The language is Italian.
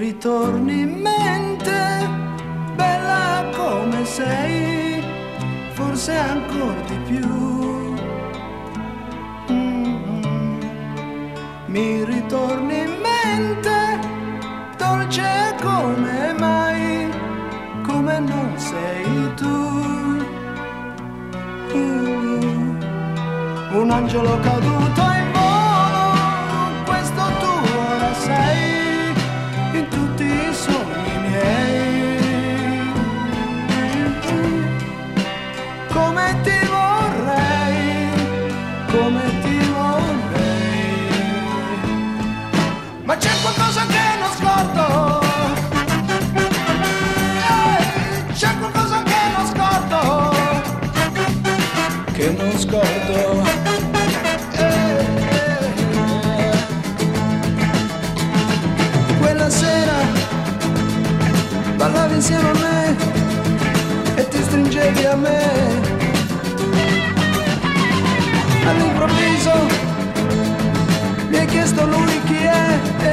ritorni in mente, bella come sei, forse ancor di più. Mi ritorni in mente, dolce come mai, come non sei tu. Un angelo caduto in volo, questo tu ora sei, in tutti i sogni miei. Come ti vorrei, come ti vorrei. Ma c'è qualcosa che non scordo, c'è qualcosa che non scordo, che non scordo. Quella sera ballavi insieme a me e ti stringevi a me. All'improvviso mi hai chiesto lui chi è